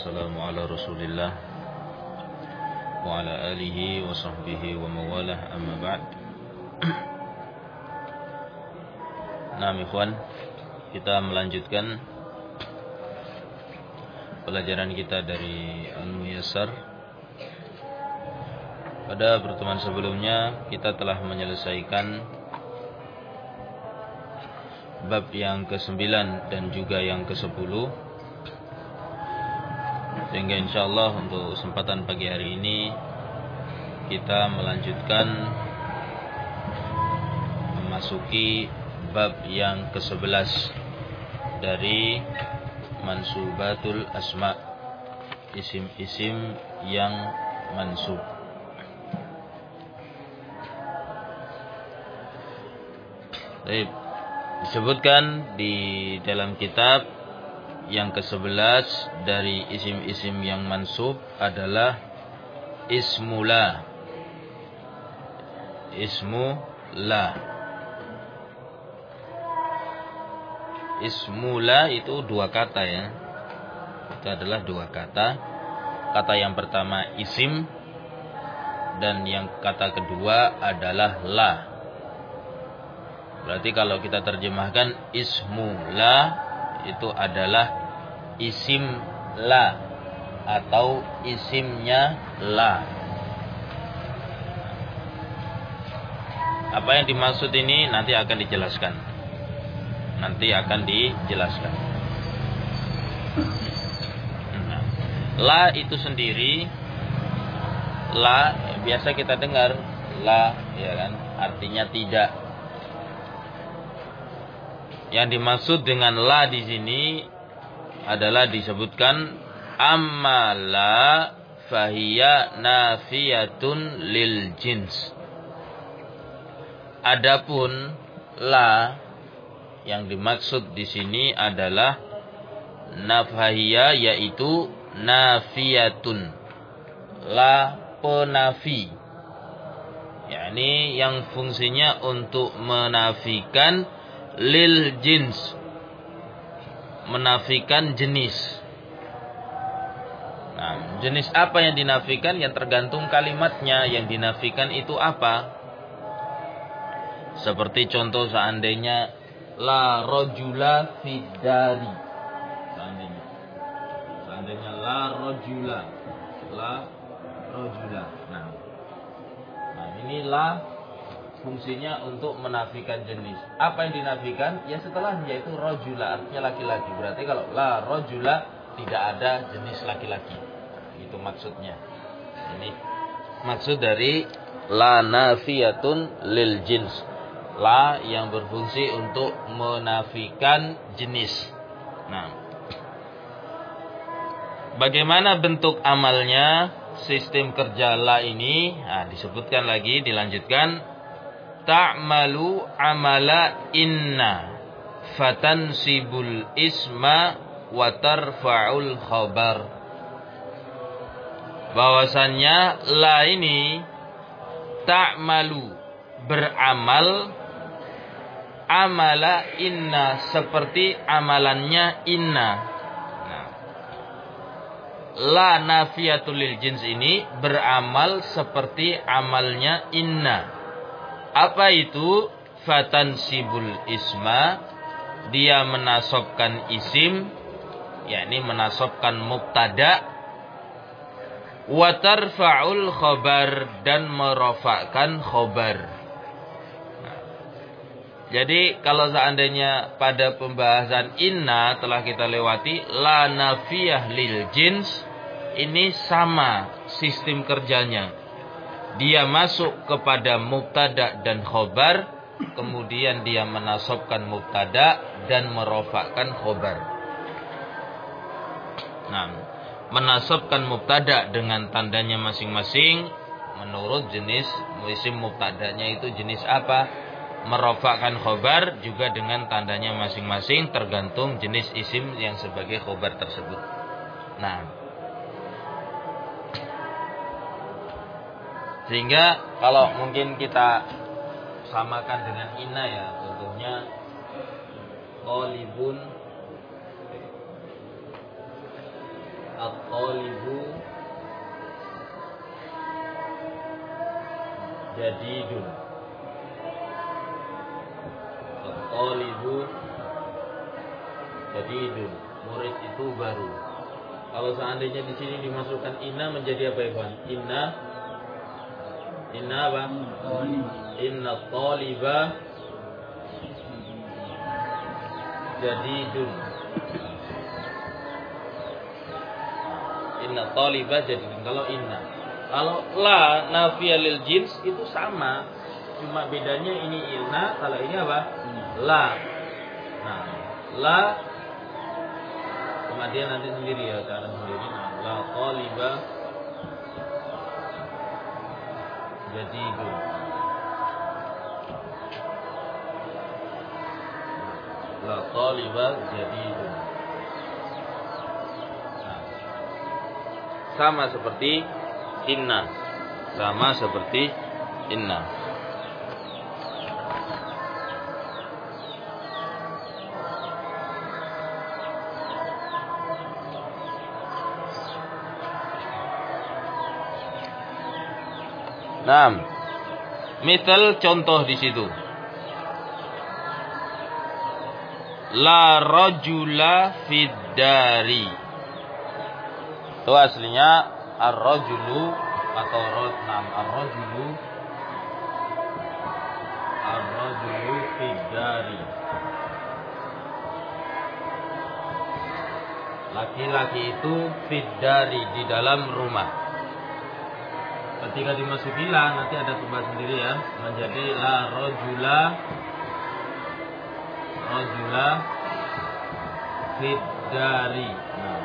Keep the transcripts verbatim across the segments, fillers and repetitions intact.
wassalamu ala Rasulillah wa ala alihi wa sahbihi wa mawalah, amma ba'd. Nah, ikhwan, kita melanjutkan pelajaran kita dari Al-Muyassar. Pada pertemuan sebelumnya kita telah menyelesaikan bab yang kesembilan dan juga yang kesepuluh, sehingga insyaallah untuk kesempatan pagi hari ini kita melanjutkan memasuki bab yang kesebelas dari mansubatul asma, isim-isim yang mansub. Baik, disebutkan di dalam kitab yang kesebelas dari isim-isim yang mansub adalah ismula. Ismula. Ismula itu dua kata ya. Itu adalah dua kata. Kata yang pertama isim dan yang kata kedua adalah la. Berarti kalau kita terjemahkan ismula itu adalah isim la atau isimnya la. Apa yang dimaksud ini nanti akan dijelaskan. Nanti akan dijelaskan. Nah, la itu sendiri, la biasa kita dengar la, ya kan, artinya tidak. Yang dimaksud dengan la di sini adalah disebutkan amma la fahiya nafiyatun lil jins. Adapun la yang dimaksud di sini adalah nafahiyah, yaitu nafiyatun, la penafi, yakni yang fungsinya untuk menafikan lil jins, menafikan jenis. Nah, jenis apa yang dinafikan? Yang tergantung kalimatnya. Yang dinafikan itu apa? Seperti contoh seandainya la rojula fidari, seandainya seandainya la rojula la rojula. Nah, nah ini la fungsinya untuk menafikan jenis. Apa yang dinafikan? Ya setelahnya, yaitu rojula, artinya laki-laki. Berarti kalau la rojula tidak ada jenis laki-laki. Itu maksudnya. Ini maksud dari la nafiyatun lil jins. La yang berfungsi untuk menafikan jenis. Nah, bagaimana bentuk amalnya? Sistem kerja la ini, nah, disebutkan lagi, dilanjutkan. Ta'malu amala inna fatansibul isma wa tarfa'ul khabar. Bahwasannya la ini ta'malu, beramal, amala inna, seperti amalannya inna. Nah, la nafiyatul lil jins ini beramal seperti amalnya inna. Apa itu? Fatansibul isma, dia menasobkan isim, yakni menasobkan mubtada, wa tarfa'ul khabar, dan merofakkan khobar. Jadi kalau seandainya pada pembahasan inna telah kita lewati, la nafiyah lil jins ini sama sistem kerjanya. Dia masuk kepada mubtada dan khobar, kemudian dia menasobkan mubtada dan merofakkan khobar. Nah, menasobkan mubtada dengan tandanya masing-masing menurut jenis isim mubtadanya itu jenis apa. Merofakkan khobar juga dengan tandanya masing-masing tergantung jenis isim yang sebagai khobar tersebut. Nah, sehingga kalau mungkin kita samakan dengan inna ya, contohnya qalibun at-talibu jadidun. At-talibu jadidun. Murid itu baru. Kalau seandainya di sini dimasukkan inna menjadi apa, Ikhwan? Inna Inna apa? Inna taliba jadidun. Inna taliba jadidun. Kalau inna. Kalau la nafiyah lil jins itu sama. Cuma bedanya ini inna, kalau ini apa? La. Nah, la kemudian nanti sendiri ya, cara sendiri. Nah, la taliba jadidun. La taliba jadidun. Nah, sama seperti inna. Sama seperti inna. Nah, misal contoh di situ. La rajula fid dari. Itu aslinya ar-rajulu atau rotnam ar-rajulu ar-rajulu fid dari. Laki-laki itu fid dari, di dalam rumah. Ketika dimasuki la, nanti ada tambah sendiri ya, menjadi la rajula rajula fid dari. Nah,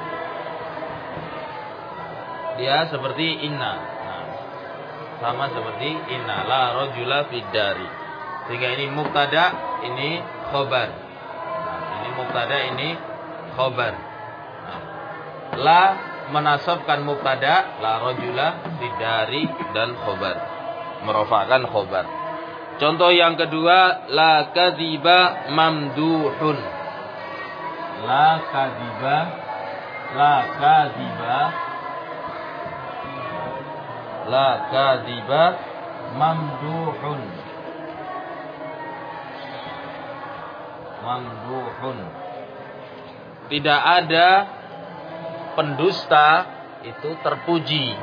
dia seperti inna. Nah, sama seperti inna, la rajula fid dari. Sehingga ini mubtada, ini khobar. Nah, ini mubtada, ini khobar. Nah, la menasabkan mubtada, la rajula fid dari, dan khobar, merofakkan khobar. Contoh yang kedua, la kadhiba mamduhun. La kadhiba, la kadhiba, la kadhiba mamduhun. Mamduhun. Tidak ada pendusta itu terpuji.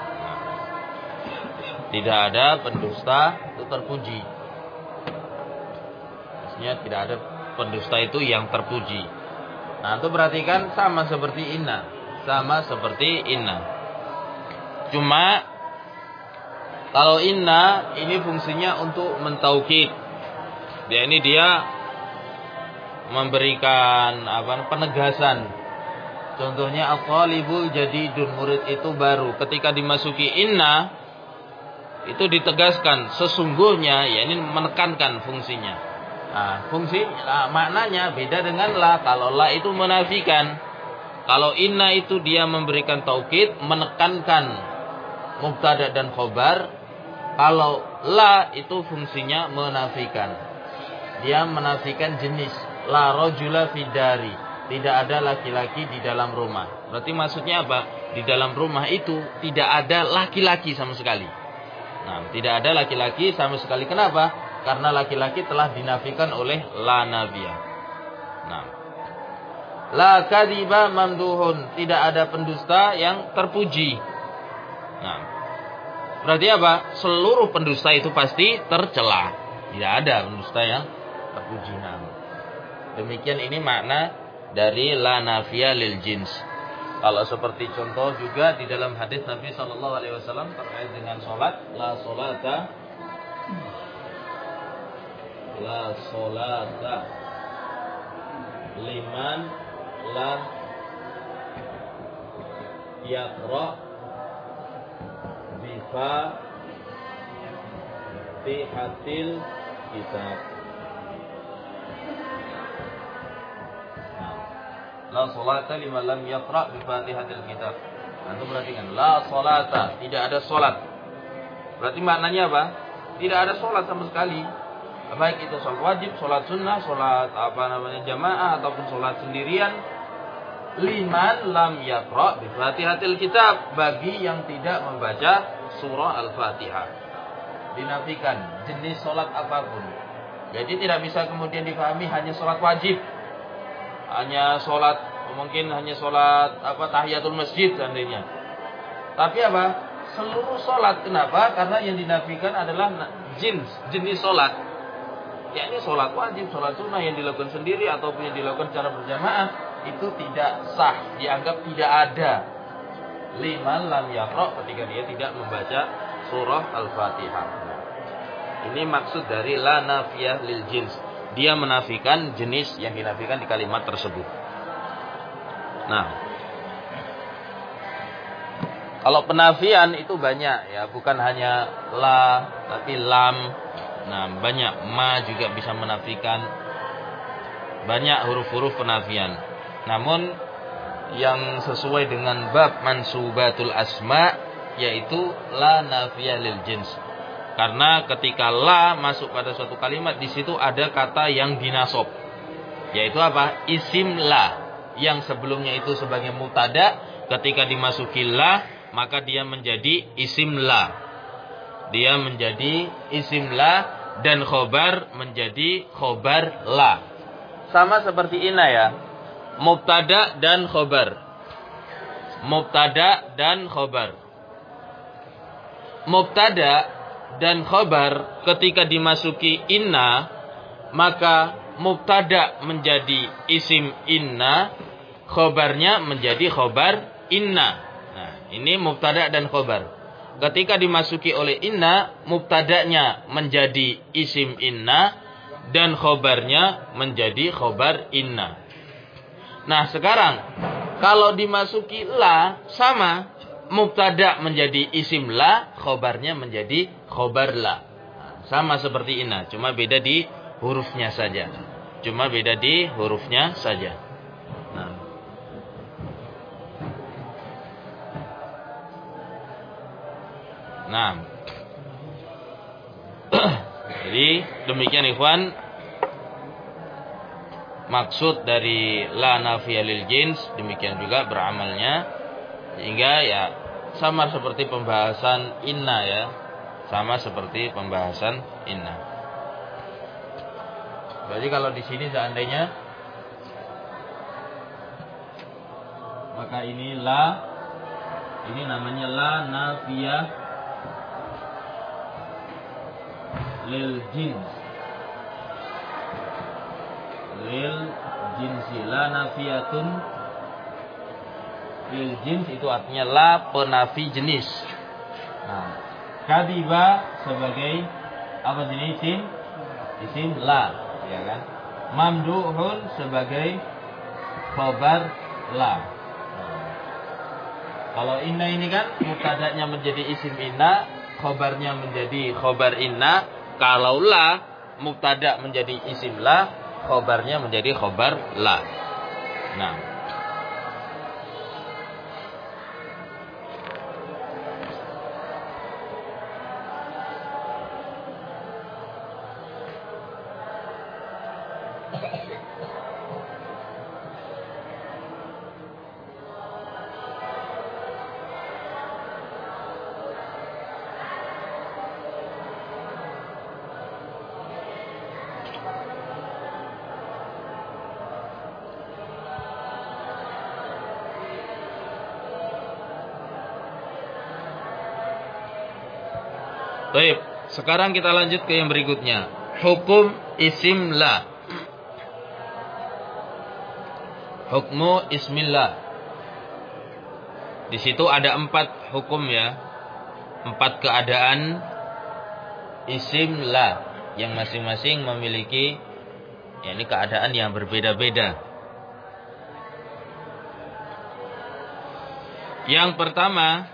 Tidak ada pendusta itu terpuji. Maksudnya tidak ada pendusta itu yang terpuji. Nah, itu perhatikan sama seperti inna. Sama seperti inna. Cuma kalau inna ini fungsinya untuk mentaukid. Ya, ini dia memberikan apa penegasan. Contohnya at-talibul jadidun, murid itu baru. Ketika dimasuki inna, itu ditegaskan sesungguhnya, ya ini menekankan fungsinya. Nah, fungsi nah, maknanya beda dengan la. Kalau la itu menafikan. Kalau inna itu dia memberikan taukid, menekankan mubtada dan khobar. Kalau la itu fungsinya menafikan. Dia menafikan jenis. La rajula fid dari. Tidak ada laki-laki di dalam rumah. Berarti maksudnya apa? Di dalam rumah itu tidak ada laki-laki sama sekali. Nah, tidak ada laki-laki sama sekali. Kenapa? Karena laki-laki telah dinafikan oleh la nabiyah. Nah, la kadhiba mamduhun. Tidak ada pendusta yang terpuji. Nah, berarti apa? Seluruh pendusta itu pasti tercela. Tidak ada pendusta yang terpuji. Nah, demikian ini makna dari la nafiyah lil jins. Kalau seperti contoh juga di dalam hadis Nabi Shallallahu Alaihi Wasallam terkait dengan sholat, la sholata, la sholata liman la yaqra bifa tihatil kitab. La sholata liman lam yaqra bi Fatihatil kitab. Antum perhatikan, la sholata, tidak ada sholat. Berarti maknanya apa? Tidak ada sholat sama sekali. Baik itu sholat wajib, sholat sunnah, sholat apa namanya jamaah ataupun sholat sendirian. liman lam yaqra bi Fatihatil Kitab, bagi yang tidak membaca surah Al-Fatihah. Dinafikan jenis sholat apapun. Jadi tidak bisa kemudian difahami hanya sholat wajib, hanya sholat mungkin hanya sholat apa tahiyatul masjid seandainya. Tapi apa? Seluruh sholat. Kenapa? Karena yang dinafikan adalah jenis jenis sholat. Ya, ini sholat wajib, sholat sunnah yang dilakukan sendiri ataupun yang dilakukan secara berjamaah, itu tidak sah, dianggap tidak ada. Liman lam yaqra, ketika dia tidak membaca surah Al-Fatihah. Ini maksud dari la nafiyah lil jins. Dia menafikan jenis yang dinafikan di kalimat tersebut. Nah, kalau penafian itu banyak ya, bukan hanya la tapi lam. Nah, banyak, ma juga bisa menafikan. Banyak huruf-huruf penafian. Namun yang sesuai dengan bab mansubatul asma yaitu la nafiyah lil jins. Karena ketika la masuk pada suatu kalimat, di situ ada kata yang dinasob. Yaitu apa? Isim la. Yang sebelumnya itu sebagai mubtada, ketika dimasuki la, maka dia menjadi isim la. Dia menjadi isim la dan khobar menjadi khobar la. Sama seperti ina ya. Mubtada dan khobar. Mubtada dan khobar. Mubtada dan khobar ketika dimasuki inna, maka mubtada menjadi isim inna, khobarnya menjadi khobar inna. Nah, ini mubtada dan khobar. Ketika dimasuki oleh inna, mubtadanya menjadi isim inna dan khobarnya menjadi khobar inna. Nah, sekarang kalau dimasuki la, sama, mubtada menjadi isim la, khobarnya menjadi khobar la. Sama seperti inna, cuma beda di hurufnya saja. Cuma beda di hurufnya saja. Nah. Nah. Jadi demikian ikhwan, maksud dari la nafiyah lil jins, demikian juga beramalnya, sehingga ya sama seperti pembahasan inna ya, sama seperti pembahasan inna. Berarti kalau di sini seandainya, maka ini la, ini namanya la nafiyah lil jins. Lil jinsi, la nafiyatun lil jins itu artinya la penafi jenis. Nah, kadiba sebagai apa jenis isim? Isim la, ya kan? Mamduhun sebagai khobar la. Nah, kalau inna ini kan mubtadanya menjadi isim inna, khobarnya menjadi khobar inna. Kalau la, mubtada menjadi isim la, khobarnya menjadi khobar la. Nah, baik, sekarang kita lanjut ke yang berikutnya. Hukum isim la. Hukmu ismillah. Di situ ada empat hukum ya. Empat keadaan isim la yang masing-masing memiliki ya, ini keadaan yang berbeda-beda. Yang pertama,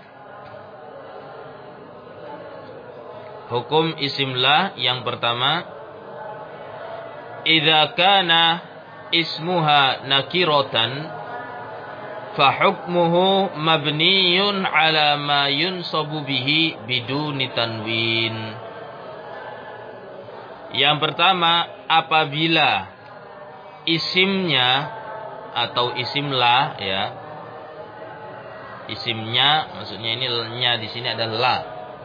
hukum isim la yang pertama, idza kana ismuha nakiratan fa hukmuhu mabniyun ala ma yunsabu bihi biduni tanwin. Yang pertama, apabila isimnya atau isim la, ya. Isimnya, maksudnya ini nya di sini adalah la.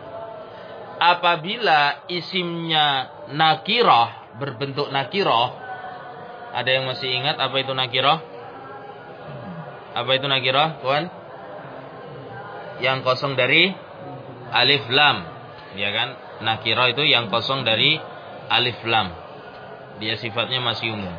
Apabila isimnya nakirah, berbentuk nakirah, ada yang masih ingat apa itu nakirah? Apa itu nakirah, kawan? Yang kosong dari alif lam, ya kan? Nakirah itu yang kosong dari alif lam. Dia sifatnya masih umum.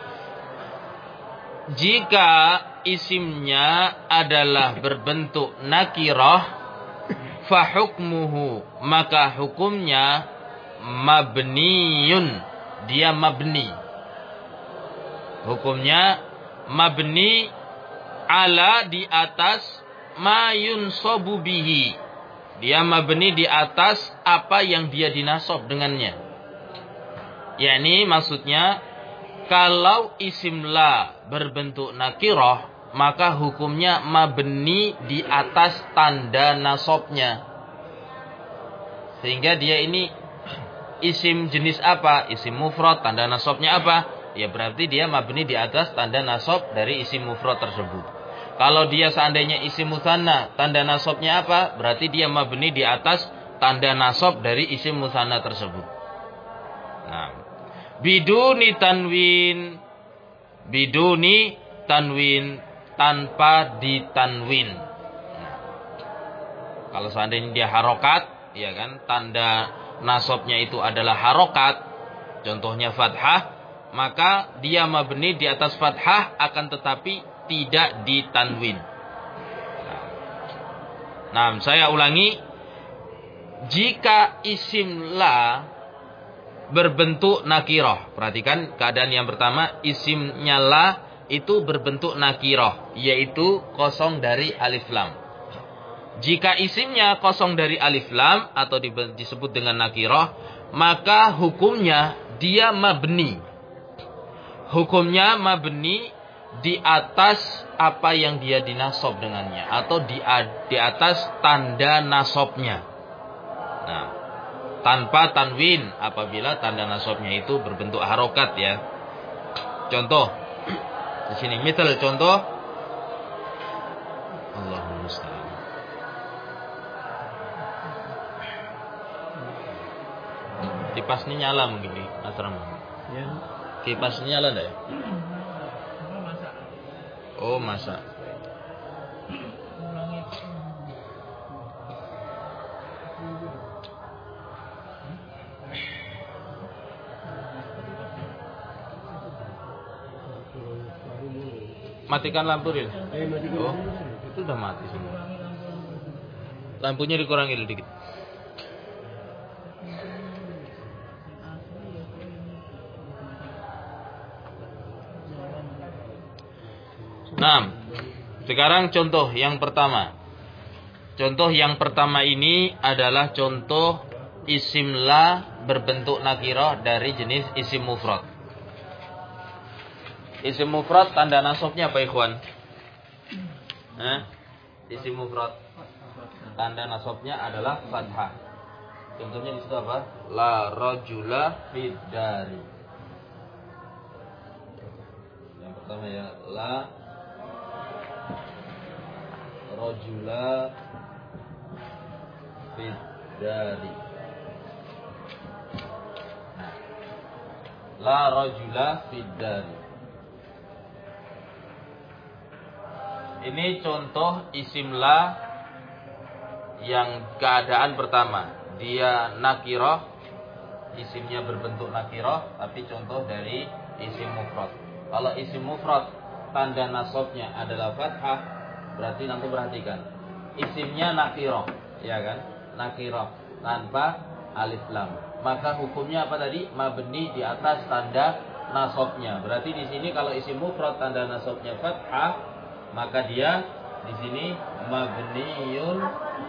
Jika isimnya adalah berbentuk nakirah, fahukmuhu, maka hukumnya mabniyun, dia mabni. Hukumnya mabni ala, di atas ma yunsabu bihi. Dia mabni di atas apa yang dia dinasab dengannya. yakni maksudnya kalau isim la berbentuk nakirah, maka hukumnya mabni di atas tanda nasabnya. Sehingga dia ini isim jenis apa? Isim mufrad, tanda nasabnya apa? Ya berarti dia mabni di atas tanda nasab dari isim mufrad tersebut. Kalau dia seandainya isim mutsanna, tanda nasabnya apa? Berarti dia mabni di atas tanda nasab dari isim mutsanna tersebut. Nah, biduni tanwin, biduni tanwin, tanpa ditanwin. Nah, kalau seandainya dia harokat, ya kan, tanda nasabnya itu adalah harokat, contohnya fathah, maka dia mabni di atas fathah, akan tetapi tidak ditanwin. Nah, saya ulangi, jika isim la berbentuk nakirah, perhatikan keadaan yang pertama, isimnya la itu berbentuk nakirah, yaitu kosong dari alif lam. Jika isimnya kosong dari alif lam atau disebut dengan nakirah, maka hukumnya dia mabni. Hukumnya mabni di atas apa yang dia dinasab dengannya, atau di, di atas tanda nasabnya. Nah, tanpa tanwin apabila tanda nasabnya itu berbentuk harokat, ya. Contoh di sini, misal contoh, Allahumma musta'an. Kipas ini nyala mungkin di asrama. Ya. Kipas ini nyala enggak ya? Oh, masak. Matikan lampu, Ril. Oh, itu udah mati semua. Lampunya dikurangi dikit. Nah, sekarang contoh yang pertama. Contoh yang pertama ini adalah contoh isim la berbentuk nakirah dari jenis isim mufrad. Isim mufrad tanda nasabnya apa, ikhwan? Nah, isim mufrad tanda nasabnya adalah fathah. Contohnya di situ apa? La rajula fid dari. Yang pertama ya, la rajula fid dari. Nah, la rajula fid dari. Ini contoh isim la yang keadaan pertama, dia nakirah, isimnya berbentuk nakirah, tapi contoh dari isim mufrad. Kalau isim mufrad tanda nasabnya adalah fathah, berarti nanti perhatikan, isimnya nakirah, ya kan? Nakirah tanpa alif lam. Maka hukumnya apa tadi? Mabni di atas tanda nasabnya. Berarti di sini kalau isim mufrad tanda nasabnya fathah, maka dia di sini mabniun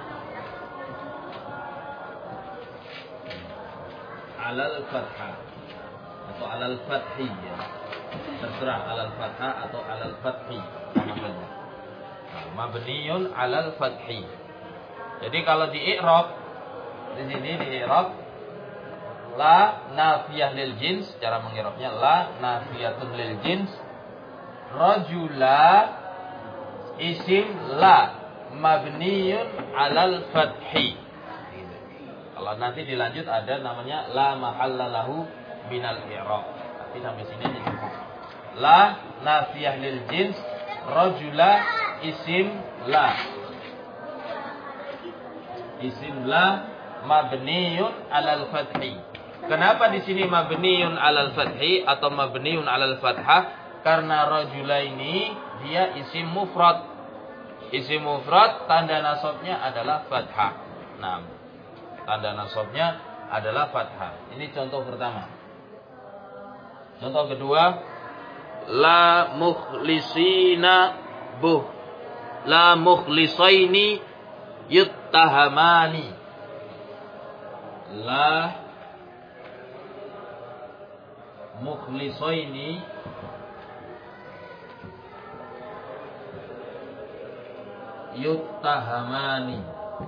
alal fathah atau alal fathi, ya. Terserah alal fathah atau alal fathi, sama saja. Nah, mabniun alal fathi. Jadi kalau di i'rab, di sini di i'rab la nafiyah lil jins, cara meng'irabnya la nafiyatun lil jins, rajula isim la mabniyun alal fathi. Kalau nanti dilanjut ada namanya la mahalla lahu minal i'rab. Tapi sampai sini aja cukup. La nafiyah lil jins, rajula isim la. Isim la mabniyun alal fathi. Kenapa di sini mabniyun alal fathi atau mabniyun alal fathah? Karena rajula ini dia isim mufrad. Isim mufrad tanda nasabnya adalah fathah. Nah, tanda nasabnya adalah fathah. Ini contoh pertama. Contoh kedua, la mukhlisina buh. La mukhlisaini yuttahamani. La mukhlisaini yuttahamani.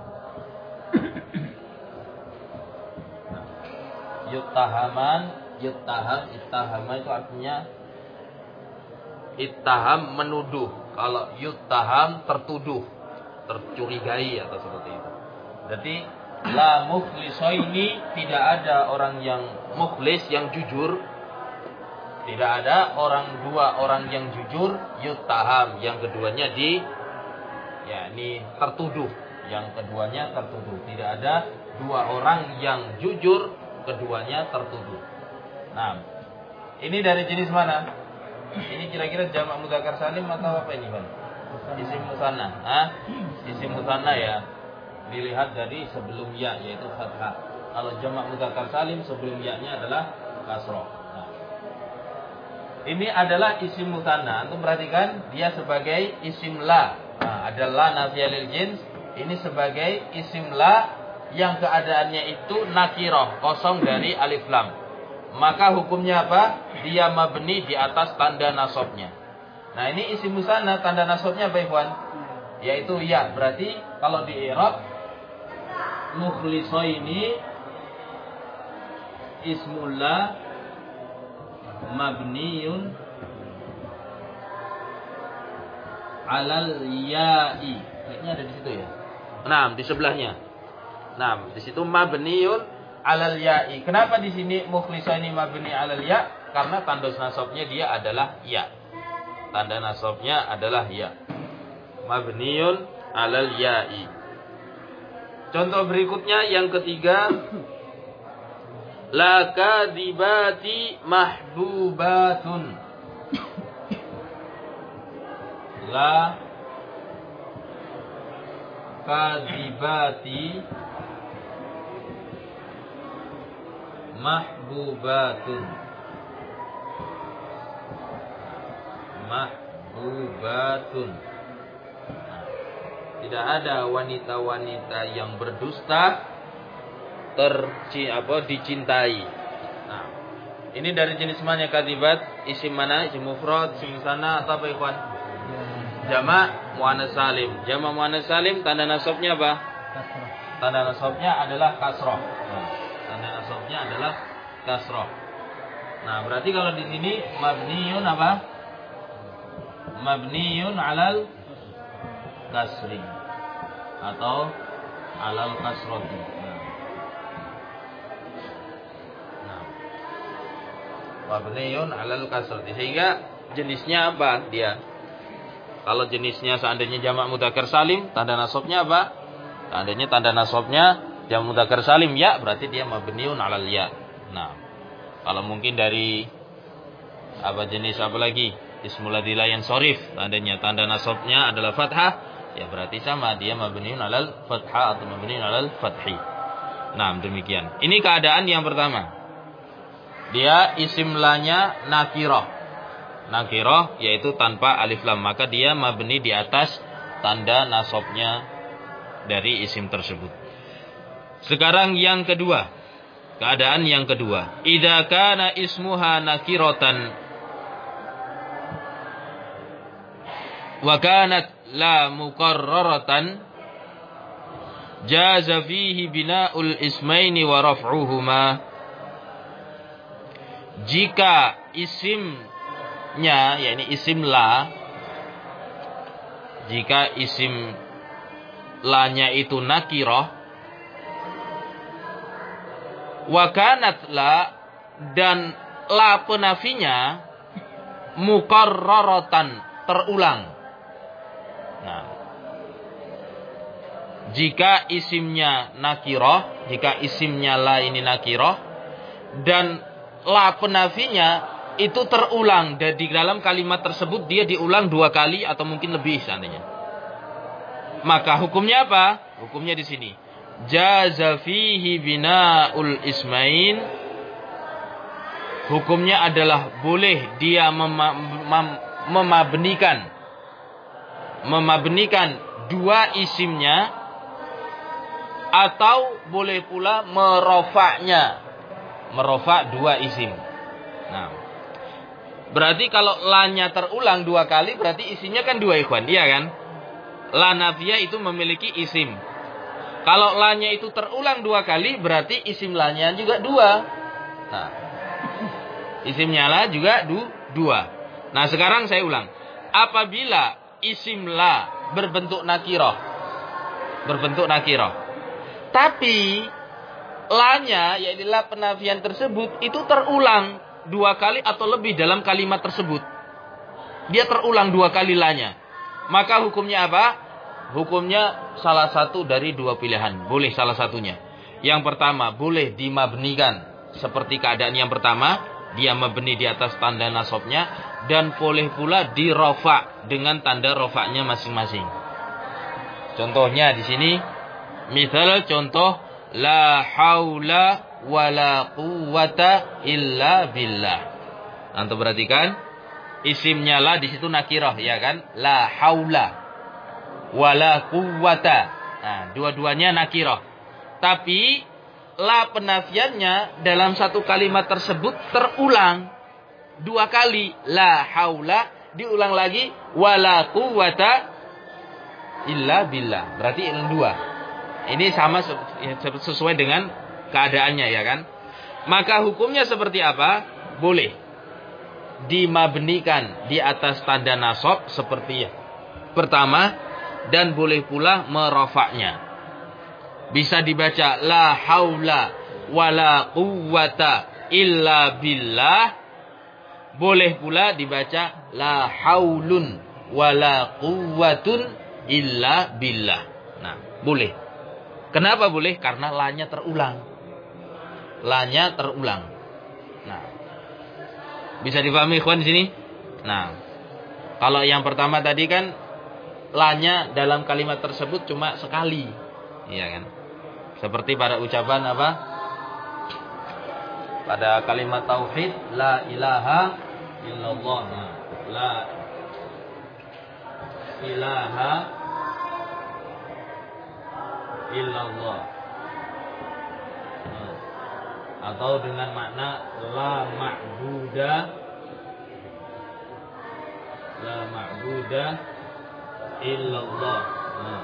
Yuttahaman, yuttaham, ittahama itu artinya ittaham menuduh. Kalau yuttaham tertuduh, tercurigai atau seperti itu. Jadi la mukhlisaini, tidak ada orang yang mukhlis, yang jujur. Tidak ada orang dua orang yang jujur, yuttaham, yang keduanya di yakni tertuduh, yang keduanya tertuduh. Tidak ada dua orang yang jujur, keduanya tertuduh. Nah, ini dari jenis mana? Ini kira-kira jamak mudzakkar salim atau apa ini, Bang? Isim musanna. Hah? Isim musanna ya. Dilihat dari sebelum ya, yaitu fathah. Kalau jamak mudzakkar salim sebelum ya-nya adalah kasrah. Nah, ini adalah isim musanna. Antum perhatikan dia sebagai isim la. Nah, adalah nafiyah lil jins. Ini sebagai isim la yang keadaannya itu nakirah, kosong dari alif lam. Maka hukumnya apa? Dia mabni di atas tanda nasabnya. Nah, ini isim musanna, tanda nasabnya apa, Ikhwan? Yaitu ya. Berarti kalau di i'rab mukhlisaini ismullah mabniyun alal ya'i. Kayaknya ada di situ ya. Nah, di sebelahnya. Nah, di situ mabniyun alal ya'i. Kenapa di sini mukhlisaini mabni alal ya? Karena tanda nasabnya dia adalah ya. Tanda nasabnya adalah ya. Mabniyun alal ya'i. Contoh berikutnya yang ketiga, la kadibati mahbubatun. La kadibati mahbubatun. Mahbubatun. Nah, tidak ada wanita-wanita yang berdusta terci apa dicintai. Nah, ini dari jenis mana kadibat? Isim mana? Isim mufrad, isim musanna atau apa, ikhwan? Jamak muannats salim. Jamak muannats salim tanda nasabnya apa? Kasrah. Tanda nasabnya adalah kasrah. Nah, tanda nasabnya adalah kasrah. Nah, berarti kalau di sini mabniyun apa? Mabniyun alal kasri atau alal kasrati. Nah. Nah. Mabniyun alal kasrati. Sehingga jenisnya apa dia? Kalau jenisnya seandainya jamak mudzakkar salim, tanda nasabnya apa? Seandainya tanda nasabnya jamak mudzakkar salim ya, berarti dia mabniun alal ya. Nah, kalau mungkin dari apa jenis apa lagi? Ismul ladzi la yansharif, tandanya tanda nasabnya adalah fathah, ya berarti sama dia mabniun alal fathah atau mabniun alal fathi. Nah, demikian. Ini keadaan yang pertama. Dia isim lanya nakirah. Nakirah yaitu tanpa alif lam, maka dia mabni di atas tanda nasabnya dari isim tersebut. Sekarang yang kedua, keadaan yang kedua, idza kana ismuha nakiratan wa kanat la muqarraratan jaza fihi bina'ul ismaini wa raf'uhuma. Jika isim isimnya, yakni isim la, jika isim la-nya itu nakirah, wa kanat la, dan la penafinya mukarraratan, terulang. Nah, jika isimnya nakirah, jika isimnya la ini nakirah, dan la penafinya itu terulang, dan di dalam kalimat tersebut dia diulang dua kali atau mungkin lebih seandainya. Maka hukumnya apa? Hukumnya di sini. Jaza fihi bina'ul ismain. Hukumnya adalah boleh dia mema mem memabnikan memabnikan dua isimnya, atau boleh pula merofaknya, merofak dua isim. Nah, berarti kalau la-nya terulang dua kali, berarti isimnya kan dua, ikhwan, iya kan? La nafiyah itu memiliki isim. Kalau la-nya itu terulang dua kali, berarti isim la-nya juga dua. Nah, isimnya la juga du, dua. Nah, sekarang saya ulang. Apabila isim la berbentuk nakirah, berbentuk nakirah, tapi la-nya, yaitu la penafian tersebut, itu terulang dua kali atau lebih dalam kalimat tersebut. Dia terulang dua kali la-nya. Maka hukumnya apa? Hukumnya salah satu dari dua pilihan. Boleh salah satunya. Yang pertama, boleh dimabnikan seperti keadaan yang pertama, dia mabni di atas tanda nasabnya, dan boleh pula dirofa dengan tanda rofaknya masing-masing. Contohnya di sini, misal contoh, la haula wala quwwata illa billah. Antum perhatikan, isimnya la di situ nakirah, ya kan? La haula wala quwwata. Nah, dua-duanya nakirah. Tapi la penafiannya dalam satu kalimat tersebut terulang dua kali. La haula diulang lagi, wala quwwata illa billah. Berarti yang dua. Ini sama sesuai dengan keadaannya, ya kan? Maka hukumnya seperti apa? Boleh dimabnikan di atas tanda nasab seperti ya pertama, dan boleh pula merofaknya. Bisa dibaca la haula wala quwwata illa billah. Boleh pula dibaca la haulun wala quwwatun illa billah. Nah, boleh. Kenapa boleh? Karena la-nya terulang. La-nya terulang. Nah, bisa dipahami ikhwan di sini? Nah, kalau yang pertama tadi kan la-nya dalam kalimat tersebut cuma sekali, iya kan? Seperti pada ucapan apa? Pada kalimat tauhid, la ilaha illallah. Nah, la ilaha illallah. Nah, atau dengan makna la ma'buda, la ma'buda illallah. Nah,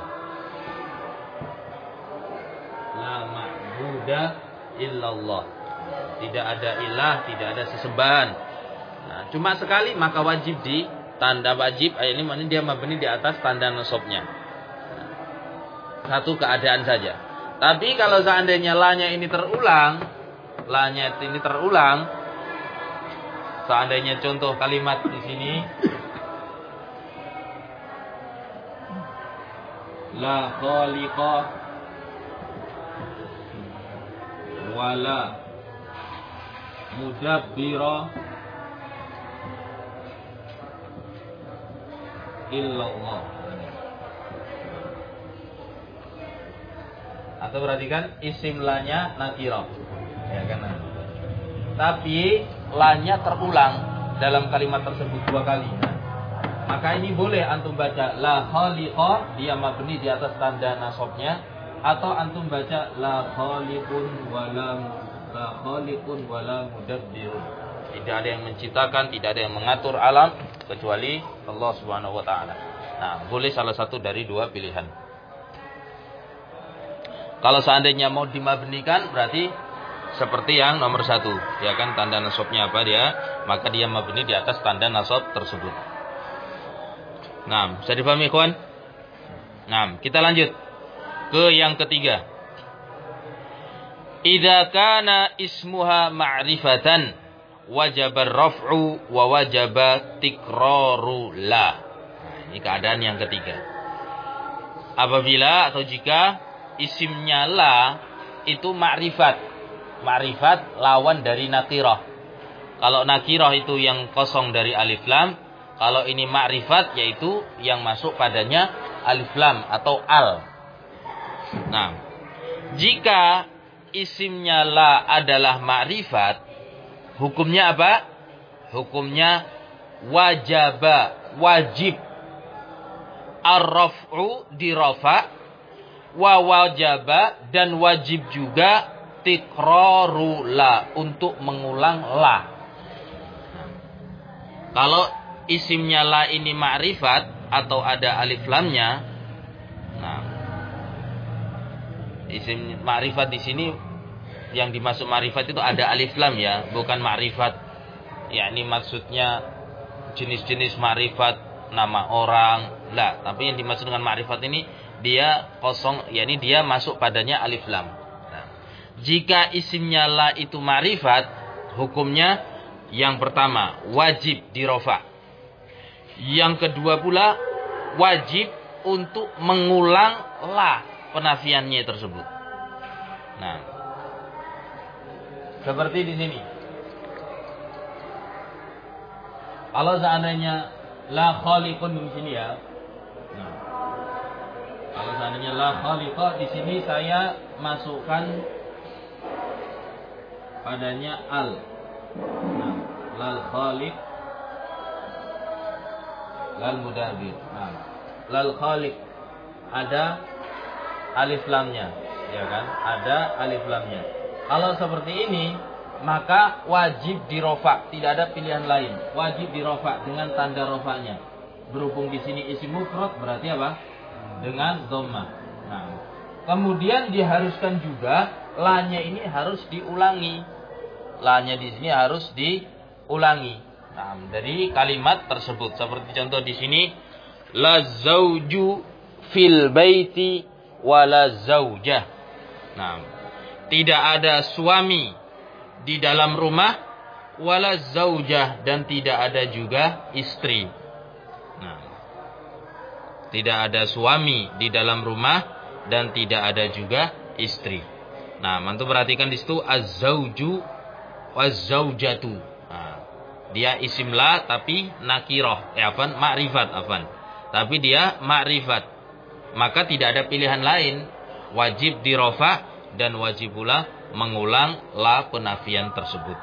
la ma'buda illallah. Tidak ada ilah, tidak ada sesembahan. Nah, cuma sekali, maka wajib di tanda wajib ayat ini, maknanya dia mabni di atas tanda nasabnya. Nah, satu keadaan saja. Tapi kalau seandainya la-nya ini terulang, la-nya ini terulang, seandainya contoh kalimat di sini, la khaliqa wala mudabbira illallah. Atau perhatikan isim la-nya nakirah, ya kan? Tapi la-nya terulang dalam kalimat tersebut dua kali. Nah, maka ini boleh antum baca la khaliqa, dia mabni di atas tanda nasabnya, atau antum baca la khaliqun wala la khaliqun wala mudabbirun. Tidak ada yang menciptakan, tidak ada yang mengatur alam kecuali Allah Subhanahu wa taala. Nah, boleh salah satu dari dua pilihan. Kalau seandainya mau dimabnikan, berarti seperti yang nomor satu, ya kan, tanda nasabnya apa dia, maka dia mabni di atas tanda nasab tersebut. Nah, bisa dipahami ikhwan? Nah, kita lanjut ke yang ketiga. Idza kana ismuha ma'rifatan wajaba raf'u wa wajaba tikraru la. Nah, ini keadaan yang ketiga. Apabila atau jika isimnya la itu ma'rifat. Ma'rifat lawan dari nakirah. Kalau nakirah itu yang kosong dari alif lam, kalau ini ma'rifat yaitu yang masuk padanya alif lam atau al. Nah, jika isimnya la adalah ma'rifat, hukumnya apa? Hukumnya wajaba, wajib. Ar-raf'u dirafa, wa wajaba dan wajib juga tikraru la, untuk mengulang la. Kalau isimnya la ini ma'rifat atau ada alif lamnya, nah, isim ma'rifat di sini yang dimaksud ma'rifat itu ada alif lam ya, bukan ma'rifat. Yakni maksudnya jenis-jenis ma'rifat nama orang, lah. Tapi yang dimaksud dengan ma'rifat ini dia kosong, yakni dia masuk padanya alif lam. Nah, jika isimnya la itu ma'rifat, hukumnya yang pertama wajib dirofa. Yang kedua pula wajib untuk mengulang la penafiannya tersebut. Nah, seperti di sini. Kalau seandainya la khaliqun di sini ya. Nah, kalau seandainya la khaliqa di sini saya masukkan padanya al. Nah, lal khaliq, lal mudabbir. Nah, lal khaliq ada alif lamnya, ya kan? Ada alif lamnya. Kalau seperti ini, maka wajib dirofa, tidak ada pilihan lain. Wajib dirofa dengan tanda rofanya. Berhubung di sini isim mufrad, berarti apa? Dengan dhammah. Nah, kemudian diharuskan juga la-nya ini harus diulangi. La-nya di sini harus diulangi. Nah, dari kalimat tersebut, seperti contoh di sini, la zauju fil baiti wala zaujah. Nah, tidak ada suami di dalam rumah wala zaujah, dan tidak ada juga istri. Nah, tidak ada suami di dalam rumah dan tidak ada juga istri. Nah, mantu perhatikan di situ az-zauju waz-zaujatu. Nah, dia isim la tapi nakirah, eh afan, ma'rifat afan. Tapi dia ma'rifat. Maka tidak ada pilihan lain, wajib dirofa dan wajib pula mengulang la penafian tersebut.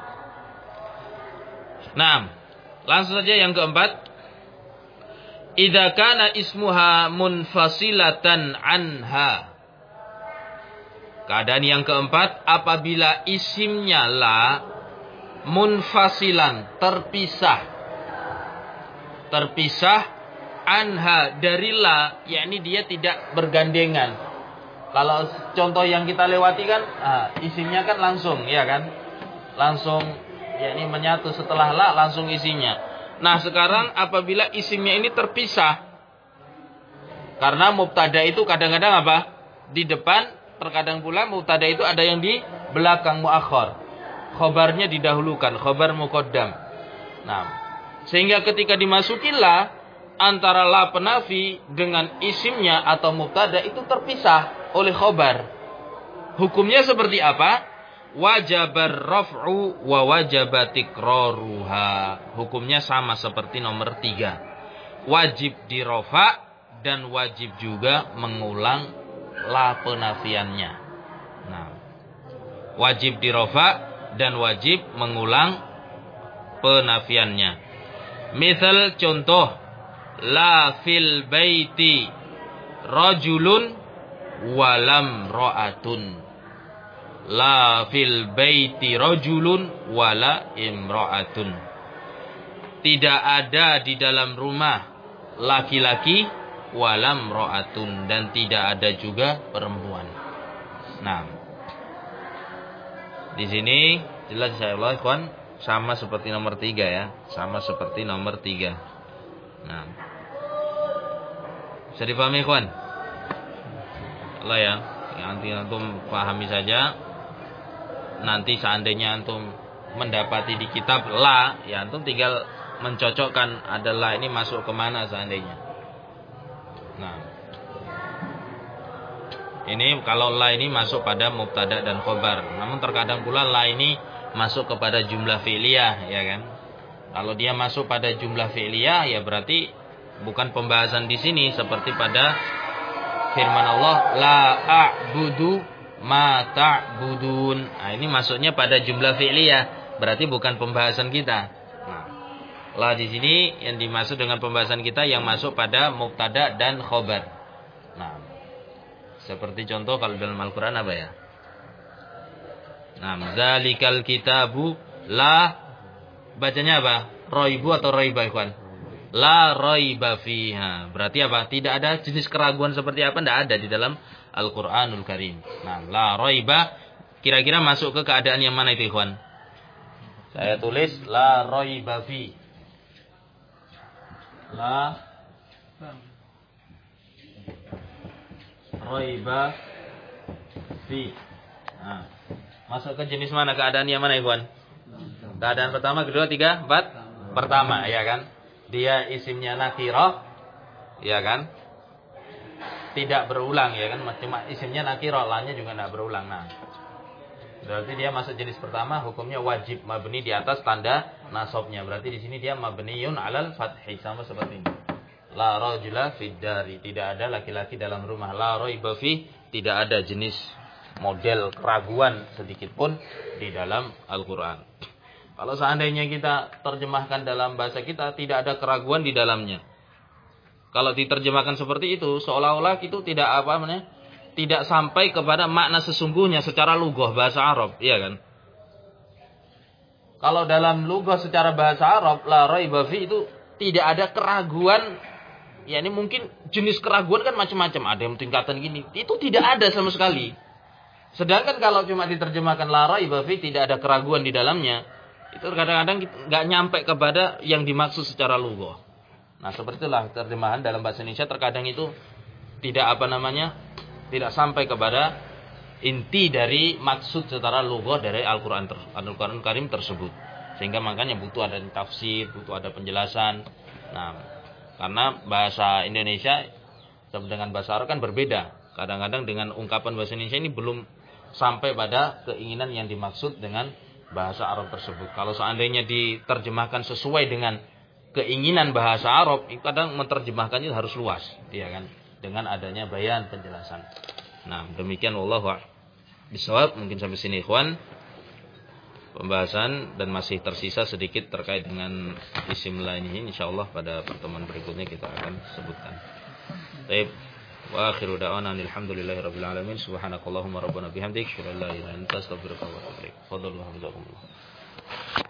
Nah, langsung saja yang keempat. Idza kana ismuha munfasilatan anha. Keadaan yang keempat, apabila isimnya la munfasilan, terpisah. Terpisah anha dari la, yakni dia tidak bergandengan. Kalau contoh yang kita lewati kan, ah, isimnya kan langsung, ya kan? Langsung, yakni menyatu setelah la langsung isinya. Nah, sekarang apabila isimnya ini terpisah, karena mubtada itu kadang-kadang apa? Di depan, terkadang pula mubtada itu ada yang di belakang, muakhir. Khobarnya didahulukan, khobar muqaddam. Nah, sehingga ketika dimasuki la, antara la penafi dengan isimnya atau mubtada itu terpisah oleh khobar. Hukumnya seperti apa? Wajabar raf'u wa wajaba tikraruha. Hukumnya sama seperti nomor tiga. Wajib dirofa dan wajib juga mengulang la penafiannya. Nah, wajib dirofa dan wajib mengulang penafiannya. Misal contoh, la fil baiti rajulun walam ra'atun. La fil baiti rajulun wala imra'atun. Tidak ada di dalam rumah laki-laki walam ra'atun, dan tidak ada juga perempuan. Nah, Di sini jelas insyaallah ikhwan sama seperti nomor tiga ya, sama seperti nomor tiga. Nah, bisa dipahami ikhwan? Allah ya, yang nanti antum pahami saja. Nanti seandainya antum mendapati di kitab la, ya antum tinggal mencocokkan ada la ini masuk kemana seandainya. Nah, ini kalau la ini masuk pada mubtada dan khobar. Namun terkadang pula la ini masuk kepada jumlah fi'liyah, ya kan? Kalau dia masuk pada jumlah fi'liyah, ya berarti bukan pembahasan di sini seperti pada firman Allah, la a'budu ma ta'budun. Nah, ini masuknya pada jumlah fi'liyah, berarti bukan pembahasan kita. Nah, la di sini yang dimaksud dengan pembahasan kita yang masuk pada mubtada dan khobar. Nah, seperti contoh kalau dalam Al-Quran apa ya? Nah, zalikal kitabu la, bacanya apa? Roibu atau roiba ikhwan? La roiba fiha. Berarti apa? Tidak ada jenis keraguan seperti apa? Tidak ada di dalam Al-Quranul Karim. Nah, la roiba kira-kira masuk ke keadaan yang mana itu ikhwan? Saya tulis la roiba fi. La roiba fi. Nah, masuk ke jenis mana? Keadaan yang mana ikhwan? Keadaan pertama, kedua, tiga, empat. Pertama, ya kan? Dia isimnya nakirah, ya kan? Tidak berulang, ya kan? Cuma isimnya nakirah, la-nya juga tidak berulang. Nah, berarti dia masuk jenis pertama, hukumnya wajib mabni di atas tanda nasabnya. Berarti di sini dia mabniyun alal fathi, sama seperti ini. La rajula fid dari, tidak ada laki-laki dalam rumah. La raiba fi, tidak ada jenis model keraguan sedikit pun di dalam Al-Quran. Kalau seandainya kita terjemahkan dalam bahasa kita, tidak ada keraguan di dalamnya. Kalau diterjemahkan seperti itu, seolah-olah itu tidak apa namanya, tidak sampai kepada makna sesungguhnya secara lughah bahasa Arab, iya kan? Kalau dalam lughah secara bahasa Arab, la raiba fi itu tidak ada keraguan. Ya ini mungkin jenis keraguan kan macam-macam, ada yang tingkatan gini, itu tidak ada sama sekali. Sedangkan kalau cuma diterjemahkan la raiba fi, tidak ada keraguan di dalamnya, itu kadang-kadang nggak nyampe kepada yang dimaksud secara lughah. Nah, seperti itulah terjemahan dalam bahasa Indonesia terkadang itu tidak apa namanya, tidak sampai kepada inti dari maksud secara lughah dari Al-Qur'an Al-Qur'an Karim tersebut. Sehingga makanya butuh ada tafsir, butuh ada penjelasan. Nah, karena bahasa Indonesia dengan bahasa Arab kan berbeda. Kadang-kadang dengan ungkapan bahasa Indonesia ini belum sampai pada keinginan yang dimaksud dengan bahasa Arab tersebut. Kalau seandainya diterjemahkan sesuai dengan keinginan bahasa Arab, kadang menerjemahkannya harus luas, ya kan? Dengan adanya bayan penjelasan. Nah, demikian wallahu bisawab. Mungkin sampai sini ikhwan pembahasan, dan masih tersisa sedikit terkait dengan isim lain ini. Insyaallah pada pertemuan berikutnya kita akan sebutkan. Baik. Wa akhiru da'wana alhamdulillahi rabbil alamin. Subhanakallahumma rabbana bihamdik, asyhadu an la ilaha illa anta, astaghfiruka wa atubu ilaik. Fadhlu wa jazakumullah.